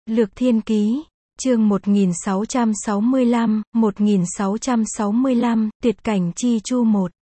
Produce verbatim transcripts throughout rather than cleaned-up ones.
Lược Thiên Ký, chương một nghìn sáu trăm sáu mươi lăm, một nghìn sáu trăm sáu mươi lăm, Tuyệt cảnh chi chu một.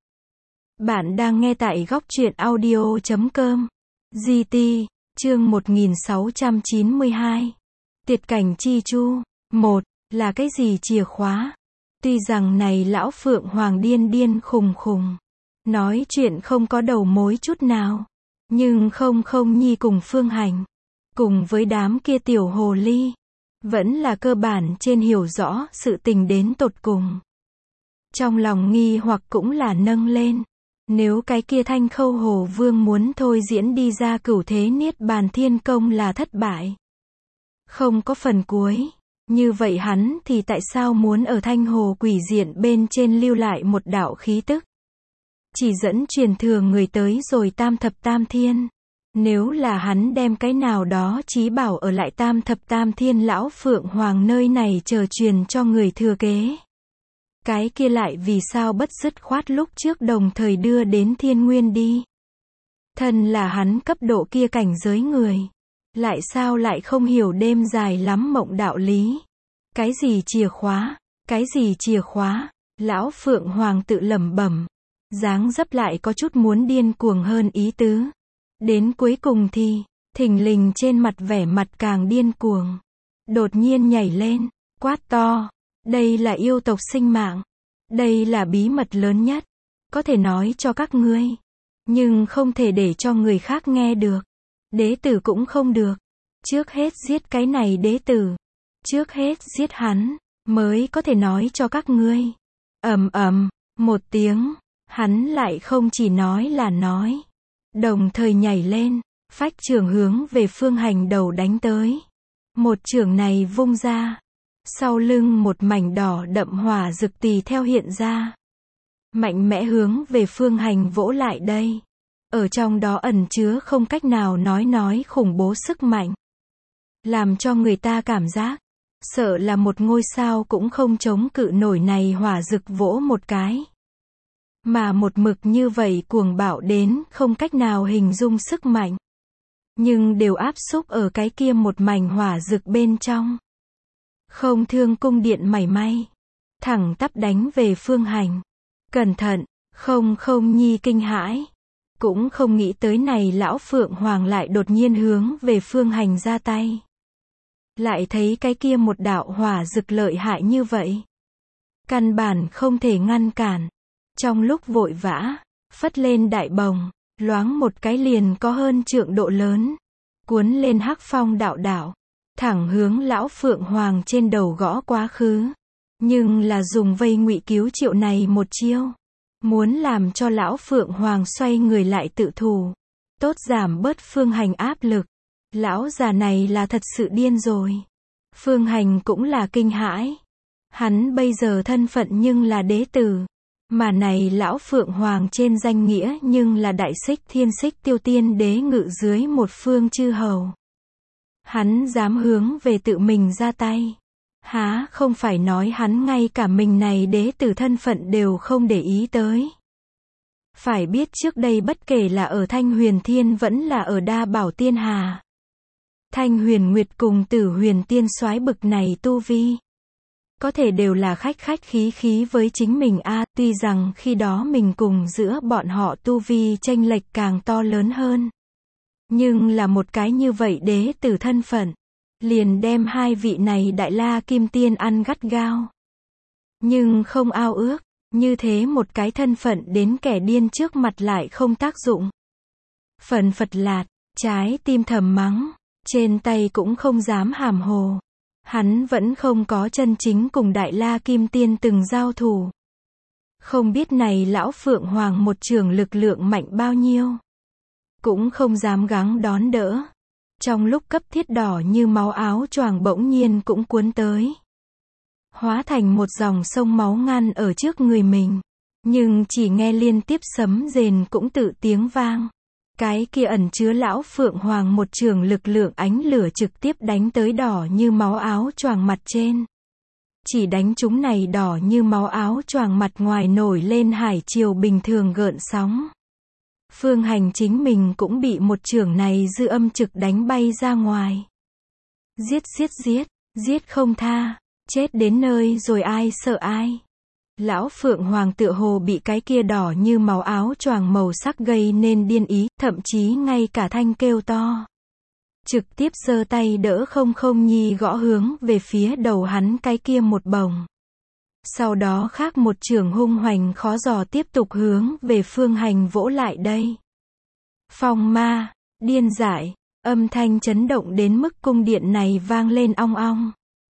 Bạn đang nghe tại góc truyện audio chấm com. giê tê, chương một nghìn sáu trăm chín mươi hai. Tuyệt cảnh chi chu một, là cái gì chìa khóa? Tuy rằng này lão Phượng Hoàng điên điên khùng khùng, nói chuyện không có đầu mối chút nào, nhưng không không nhi cùng Phương Hành, cùng với đám kia tiểu hồ ly, vẫn là cơ bản trên hiểu rõ sự tình đến tột cùng. Trong lòng nghi hoặc cũng là nâng lên, nếu cái kia Thanh Khâu Hồ Vương muốn thôi diễn đi ra cửu thế niết bàn thiên công là thất bại, không có phần cuối, như vậy hắn thì tại sao muốn ở Thanh Hồ quỷ diện bên trên lưu lại một đạo khí tức, chỉ dẫn truyền thừa người tới rồi tam thập tam thiên? Nếu là hắn đem cái nào đó chí bảo ở lại tam thập tam thiên lão Phượng Hoàng nơi này chờ truyền cho người thừa kế, cái kia lại vì sao bất dứt khoát lúc trước đồng thời đưa đến thiên nguyên đi? Thân là hắn cấp độ kia cảnh giới người, lại sao lại không hiểu đêm dài lắm mộng đạo lý? Cái gì chìa khóa? Cái gì chìa khóa? Lão Phượng Hoàng tự lẩm bẩm, dáng dấp lại có chút muốn điên cuồng hơn ý tứ. Đến cuối cùng thì, thình lình trên mặt vẻ mặt càng điên cuồng. Đột nhiên nhảy lên, quát to, đây là yêu tộc sinh mạng. Đây là bí mật lớn nhất, có thể nói cho các ngươi, nhưng không thể để cho người khác nghe được. Đế tử cũng không được. Trước hết giết cái này đế tử. Trước hết giết hắn, mới có thể nói cho các ngươi. Ầm ầm, một tiếng, hắn lại không chỉ nói là nói, đồng thời nhảy lên, phách chưởng hướng về Phương Hành đầu đánh tới. Một chưởng này vung ra, sau lưng một mảnh đỏ đậm hỏa rực tùy theo hiện ra, mạnh mẽ hướng về Phương Hành vỗ lại đây. Ở trong đó ẩn chứa không cách nào nói nói khủng bố sức mạnh, làm cho người ta cảm giác, sợ là một ngôi sao cũng không chống cự nổi này hỏa rực vỗ một cái. Mà một mực như vậy cuồng bạo đến không cách nào hình dung sức mạnh, nhưng đều áp xúc ở cái kia một mảnh hỏa rực bên trong. Không thương cung điện mảy may, thẳng tắp đánh về Phương Hành. Cẩn thận, không không nhi kinh hãi, cũng không nghĩ tới này lão Phượng Hoàng lại đột nhiên hướng về Phương Hành ra tay. Lại thấy cái kia một đạo hỏa rực lợi hại như vậy, căn bản không thể ngăn cản. Trong lúc vội vã, phất lên đại bồng, loáng một cái liền có hơn trượng độ lớn, cuốn lên hắc phong đạo đạo, thẳng hướng lão Phượng Hoàng trên đầu gõ quá khứ. Nhưng là dùng vây ngụy cứu triệu này một chiêu, muốn làm cho lão Phượng Hoàng xoay người lại tự thù, tốt giảm bớt Phương Hành áp lực. Lão già này là thật sự điên rồi. Phương Hành cũng là kinh hãi. Hắn bây giờ thân phận nhưng là đế tử, mà này lão Phượng Hoàng trên danh nghĩa nhưng là đại xích thiên xích tiêu tiên đế ngự dưới một phương chư hầu. Hắn dám hướng về tự mình ra tay, há không phải nói hắn ngay cả mình này đế tử thân phận đều không để ý tới. Phải biết trước đây bất kể là ở Thanh Huyền Thiên vẫn là ở Đa Bảo Tiên Hà, Thanh Huyền Nguyệt cùng Tử Huyền Tiên soái bực này tu vi, có thể đều là khách khách khí khí với chính mình a. À, tuy rằng khi đó mình cùng giữa bọn họ tu vi chênh lệch càng to lớn hơn, nhưng là một cái như vậy đế tử thân phận, liền đem hai vị này đại la kim tiên ăn gắt gao. Nhưng không ao ước, như thế một cái thân phận đến kẻ điên trước mặt lại không tác dụng. Phần phật lạt, trái tim thầm mắng, trên tay cũng không dám hàm hồ. Hắn vẫn không có chân chính cùng đại la kim tiên từng giao thủ. Không biết này lão Phượng Hoàng một trường lực lượng mạnh bao nhiêu, cũng không dám gắng đón đỡ. Trong lúc cấp thiết đỏ như máu áo choàng bỗng nhiên cũng cuốn tới, hóa thành một dòng sông máu ngăn ở trước người mình. Nhưng chỉ nghe liên tiếp sấm rền cũng tự tiếng vang. Cái kia ẩn chứa lão Phượng Hoàng một trường lực lượng ánh lửa trực tiếp đánh tới đỏ như máu áo choàng mặt trên. Chỉ đánh chúng này đỏ như máu áo choàng mặt ngoài nổi lên hải triều bình thường gợn sóng. Phương Hành chính mình cũng bị một chưởng này dư âm trực đánh bay ra ngoài. Giết giết giết, giết không tha, chết đến nơi rồi ai sợ ai. Lão Phượng Hoàng tựa hồ bị cái kia đỏ như máu áo choàng màu sắc gây nên điên ý, thậm chí ngay cả thanh kêu to. Trực tiếp giơ tay đỡ không không nhi gõ hướng về phía đầu hắn cái kia một bồng. Sau đó khác một chưởng hung hoành khó dò tiếp tục hướng về Phương Hành vỗ lại đây. Phong ma, điên dại, âm thanh chấn động đến mức cung điện này vang lên ong ong.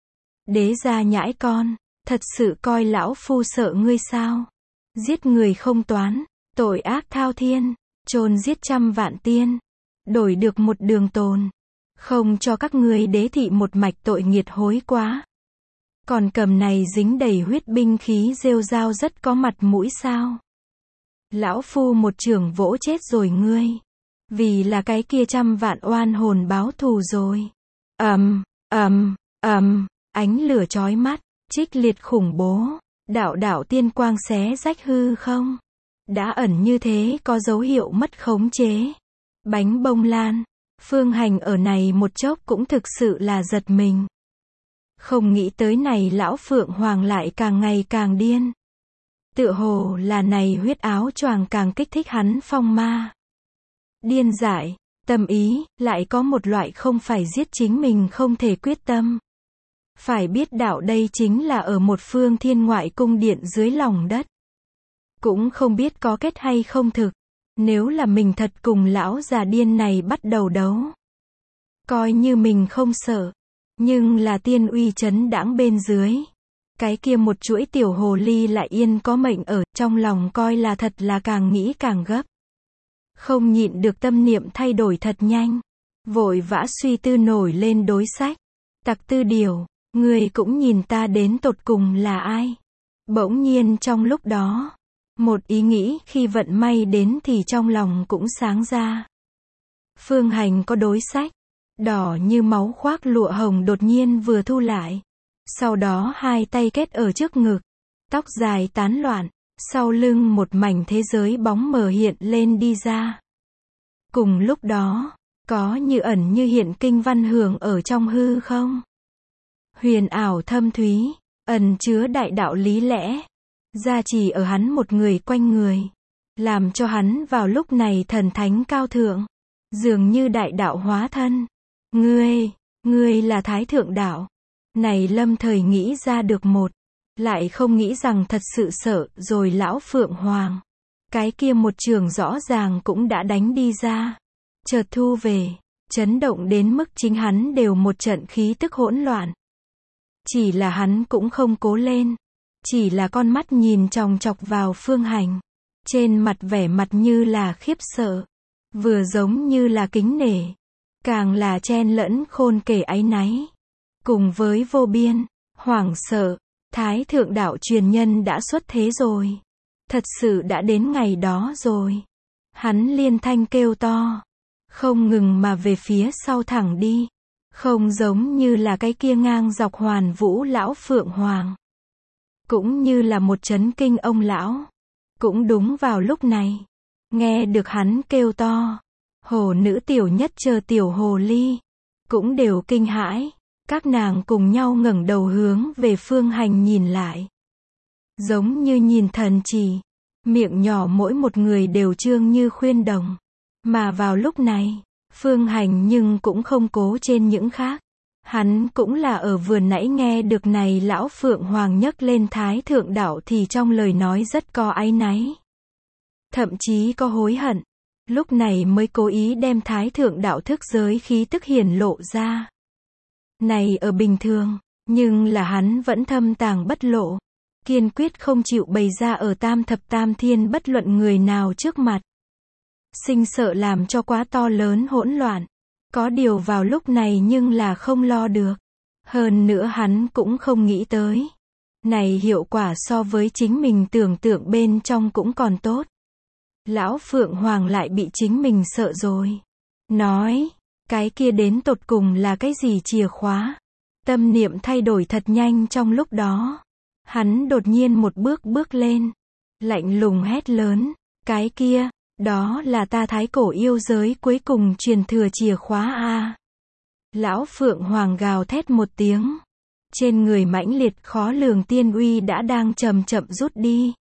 Đế gia nhãi con, thật sự coi lão phu sợ ngươi sao? Giết người không toán, tội ác thao thiên, chôn giết trăm vạn tiên, đổi được một đường tồn, không cho các ngươi đế thị một mạch tội nghiệt hối quá. Còn cầm này dính đầy huyết binh khí rêu rao rất có mặt mũi sao? Lão phu một chưởng vỗ chết rồi ngươi. Vì là cái kia trăm vạn oan hồn báo thù rồi. Ầm, ầm, ầm, ánh lửa chói mắt, trích liệt khủng bố, đạo đạo tiên quang xé rách hư không. Đã ẩn như thế có dấu hiệu mất khống chế. Bánh bông lan, Phương Hành ở này một chốc cũng thực sự là giật mình. Không nghĩ tới này lão Phượng Hoàng lại càng ngày càng điên. Tựa hồ là này huyết áo choàng càng kích thích hắn phong ma. Điên dại, tâm ý, lại có một loại không phải giết chính mình không thể quyết tâm. Phải biết đạo đây chính là ở một phương thiên ngoại cung điện dưới lòng đất. Cũng không biết có kết hay không thực. Nếu là mình thật cùng lão già điên này bắt đầu đấu. Coi như mình không sợ. Nhưng là tiên uy chấn đãng bên dưới. Cái kia một chuỗi tiểu hồ ly lại yên có mệnh ở, trong lòng coi là thật là càng nghĩ càng gấp. Không nhịn được tâm niệm thay đổi thật nhanh. Vội vã suy tư nổi lên đối sách. Tặc tư điều, người cũng nhìn ta đến tột cùng là ai. Bỗng nhiên trong lúc đó, một ý nghĩ khi vận may đến thì trong lòng cũng sáng ra. Phương Hành có đối sách. Đỏ như máu khoác lụa hồng đột nhiên vừa thu lại. Sau đó hai tay kết ở trước ngực. Tóc dài tán loạn. Sau lưng một mảnh thế giới bóng mờ hiện lên đi ra. Cùng lúc đó, có như ẩn như hiện kinh văn hưởng ở trong hư không. Huyền ảo thâm thúy, ẩn chứa đại đạo lý lẽ. Gia trì ở hắn một người quanh người. Làm cho hắn vào lúc này thần thánh cao thượng. Dường như đại đạo hóa thân. Ngươi, ngươi là Thái Thượng Đạo. Này lâm thời nghĩ ra được một. Lại không nghĩ rằng thật sự sợ rồi lão Phượng Hoàng. Cái kia một trường rõ ràng cũng đã đánh đi ra. Chợt thu về. Chấn động đến mức chính hắn đều một trận khí tức hỗn loạn. Chỉ là hắn cũng không cố lên. Chỉ là con mắt nhìn chòng chọc vào Phương Hành. Trên mặt vẻ mặt như là khiếp sợ. Vừa giống như là kính nể. Càng là chen lẫn khôn kể áy náy. Cùng với vô biên, hoảng sợ. Thái Thượng Đạo truyền nhân đã xuất thế rồi. Thật sự đã đến ngày đó rồi. Hắn liên thanh kêu to. Không ngừng mà về phía sau thẳng đi. Không giống như là cái kia ngang dọc hoàn vũ lão Phượng Hoàng. Cũng như là một chấn kinh ông lão. Cũng đúng vào lúc này. Nghe được hắn kêu to. Hồ nữ tiểu nhất chờ tiểu hồ ly. Cũng đều kinh hãi. Các nàng cùng nhau ngẩng đầu hướng về Phương Hành nhìn lại. Giống như nhìn thần chỉ. Miệng nhỏ mỗi một người đều trương như khuyên đồng. Mà vào lúc này, Phương Hành nhưng cũng không cố trên những khác. Hắn cũng là ở vừa nãy nghe được này lão Phượng Hoàng nhấc lên Thái Thượng Đạo thì trong lời nói rất có áy náy. Thậm chí có hối hận. Lúc này mới cố ý đem Thái Thượng Đạo thức giới khí tức hiển lộ ra. Này ở bình thường, nhưng là hắn vẫn thâm tàng bất lộ. Kiên quyết không chịu bày ra ở tam thập tam thiên bất luận người nào trước mặt. Sinh sợ làm cho quá to lớn hỗn loạn. Có điều vào lúc này nhưng là không lo được. Hơn nữa hắn cũng không nghĩ tới. Này hiệu quả so với chính mình tưởng tượng bên trong cũng còn tốt. Lão Phượng Hoàng lại bị chính mình sợ rồi. Nói, cái kia đến tột cùng là cái gì chìa khóa? Tâm niệm thay đổi thật nhanh trong lúc đó. Hắn đột nhiên một bước bước lên. Lạnh lùng hét lớn. Cái kia, đó là ta thái cổ yêu giới cuối cùng truyền thừa chìa khóa a. Lão Phượng Hoàng gào thét một tiếng. Trên người mãnh liệt khó lường tiên uy đã đang chậm chậm rút đi.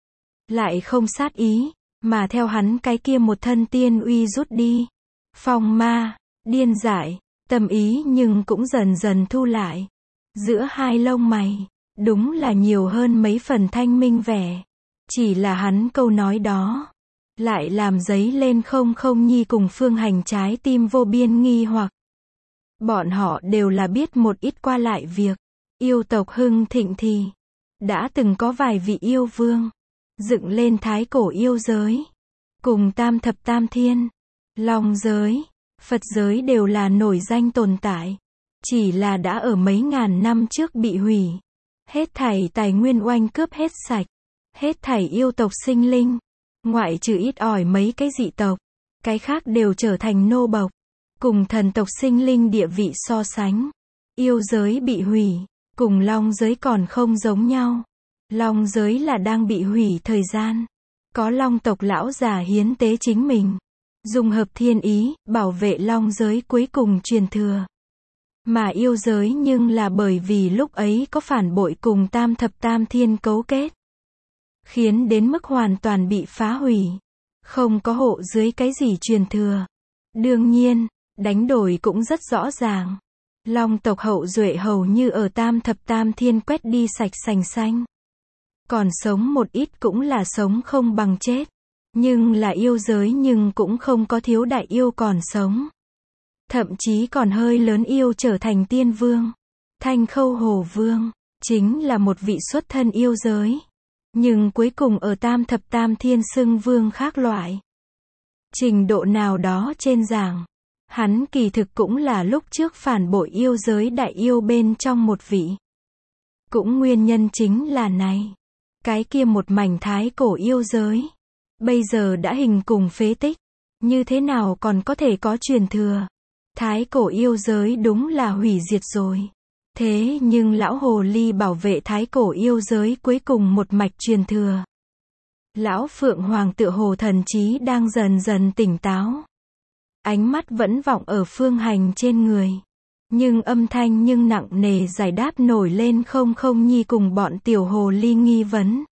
Lại không sát ý, mà theo hắn cái kia một thân tiên uy rút đi. Phong ma, điên dại, tâm ý nhưng cũng dần dần thu lại. Giữa hai lông mày, đúng là nhiều hơn mấy phần thanh minh vẻ. Chỉ là hắn câu nói đó, lại làm dấy lên không không nhi cùng Phương Hành trái tim vô biên nghi hoặc. Bọn họ đều là biết một ít qua lại việc. Yêu tộc hưng thịnh thì, đã từng có vài vị yêu vương, dựng lên thái cổ yêu giới. Cùng tam thập tam thiên, long giới, Phật giới đều là nổi danh tồn tại. Chỉ là đã ở mấy ngàn năm trước bị hủy. Hết thảy tài nguyên oanh cướp hết sạch. Hết thảy yêu tộc sinh linh. Ngoại trừ ít ỏi mấy cái dị tộc. Cái khác đều trở thành nô bộc. Cùng thần tộc sinh linh địa vị so sánh. Yêu giới bị hủy. Cùng long giới còn không giống nhau. Long giới là đang bị hủy thời gian. Có long tộc lão già hiến tế chính mình. Dùng hợp thiên ý, bảo vệ long giới cuối cùng truyền thừa. Mà yêu giới nhưng là bởi vì lúc ấy có phản bội cùng tam thập tam thiên cấu kết. Khiến đến mức hoàn toàn bị phá hủy. Không có hộ dưới cái gì truyền thừa. Đương nhiên, đánh đổi cũng rất rõ ràng. Long tộc hậu duệ hầu như ở tam thập tam thiên quét đi sạch sành xanh. Còn sống một ít cũng là sống không bằng chết. Nhưng là yêu giới nhưng cũng không có thiếu đại yêu còn sống. Thậm chí còn hơi lớn yêu trở thành tiên vương. Thanh Khâu Hồ Vương, chính là một vị xuất thân yêu giới. Nhưng cuối cùng ở tam thập tam thiên xưng vương khác loại. Trình độ nào đó trên giảng. Hắn kỳ thực cũng là lúc trước phản bội yêu giới đại yêu bên trong một vị. Cũng nguyên nhân chính là này. Cái kia một mảnh thái cổ yêu giới. Bây giờ đã hình cùng phế tích. Như thế nào còn có thể có truyền thừa. Thái cổ yêu giới đúng là hủy diệt rồi. Thế nhưng lão hồ ly bảo vệ thái cổ yêu giới cuối cùng một mạch truyền thừa. Lão Phượng Hoàng tựa hồ thần trí đang dần dần tỉnh táo. Ánh mắt vẫn vọng ở Phương Hành trên người. Nhưng âm thanh nhưng nặng nề giải đáp nổi lên không không nhi cùng bọn tiểu hồ ly nghi vấn.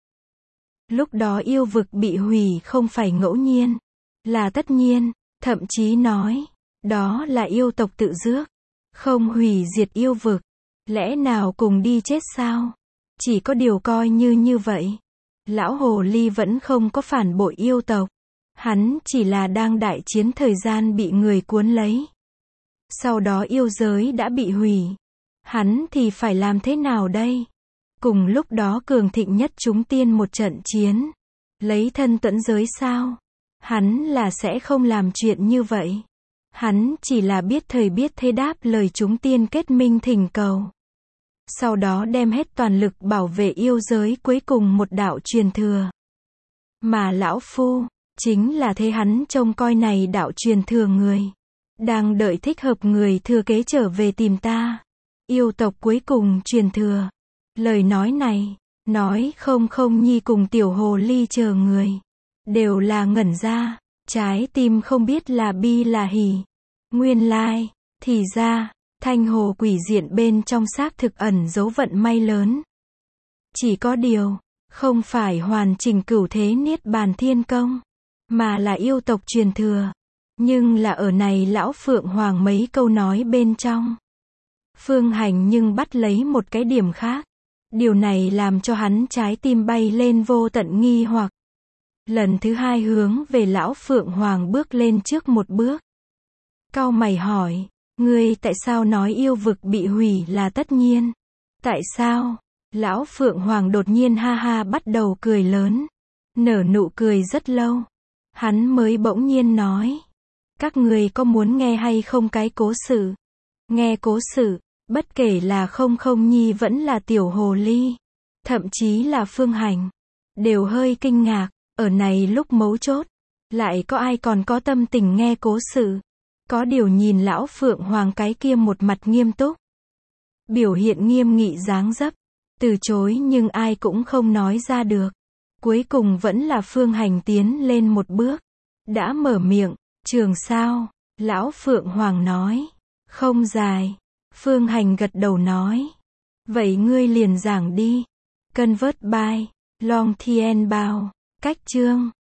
Lúc đó yêu vực bị hủy không phải ngẫu nhiên. Là tất nhiên, thậm chí nói. Đó là yêu tộc tự rước. Không hủy diệt yêu vực. Lẽ nào cùng đi chết sao? Chỉ có điều coi như như vậy. Lão hồ ly vẫn không có phản bội yêu tộc. Hắn chỉ là đang đại chiến thời gian bị người cuốn lấy. Sau đó yêu giới đã bị hủy. Hắn thì phải làm thế nào đây? Cùng lúc đó cường thịnh nhất chúng tiên một trận chiến. Lấy thân tuẫn giới sao? Hắn là sẽ không làm chuyện như vậy. Hắn chỉ là biết thời biết thế đáp lời chúng tiên kết minh thỉnh cầu. Sau đó đem hết toàn lực bảo vệ yêu giới cuối cùng một đạo truyền thừa. Mà lão phu, chính là thế hắn trông coi này đạo truyền thừa người. Đang đợi thích hợp người thừa kế trở về tìm ta. Yêu tộc cuối cùng truyền thừa. Lời nói này, nói không không nhi cùng tiểu hồ ly chờ người. Đều là ngẩn ra, trái tim không biết là bi là hỉ. Nguyên lai, thì ra, thanh hồ quỷ diện bên trong xác thực ẩn dấu vận may lớn. Chỉ có điều, không phải hoàn chỉnh cửu thế niết bàn thiên công, mà là yêu tộc truyền thừa. Nhưng là ở này lão Phượng Hoàng mấy câu nói bên trong. Phương Hành nhưng bắt lấy một cái điểm khác. Điều này làm cho hắn trái tim bay lên vô tận nghi hoặc. Lần thứ hai hướng về lão Phượng Hoàng bước lên trước một bước. Cau mày hỏi, ngươi tại sao nói yêu vực bị hủy là tất nhiên? Tại sao? Lão Phượng Hoàng đột nhiên ha ha bắt đầu cười lớn. Nở nụ cười rất lâu. Hắn mới bỗng nhiên nói. Các người có muốn nghe hay không cái cố sự? Nghe cố sự, bất kể là không không nhi vẫn là tiểu hồ ly. Thậm chí là Phương Hành. Đều hơi kinh ngạc, ở này lúc mấu chốt. Lại có ai còn có tâm tình nghe cố sự? Có điều nhìn lão Phượng Hoàng cái kia một mặt nghiêm túc. Biểu hiện nghiêm nghị dáng dấp. Từ chối nhưng ai cũng không nói ra được. Cuối cùng vẫn là Phương Hành tiến lên một bước. Đã mở miệng, trường sao? Lão Phượng Hoàng nói. Không dài. Phương Hành gật đầu nói. Vậy ngươi liền giảng đi. Convert by Long Thien Bao. Cách chương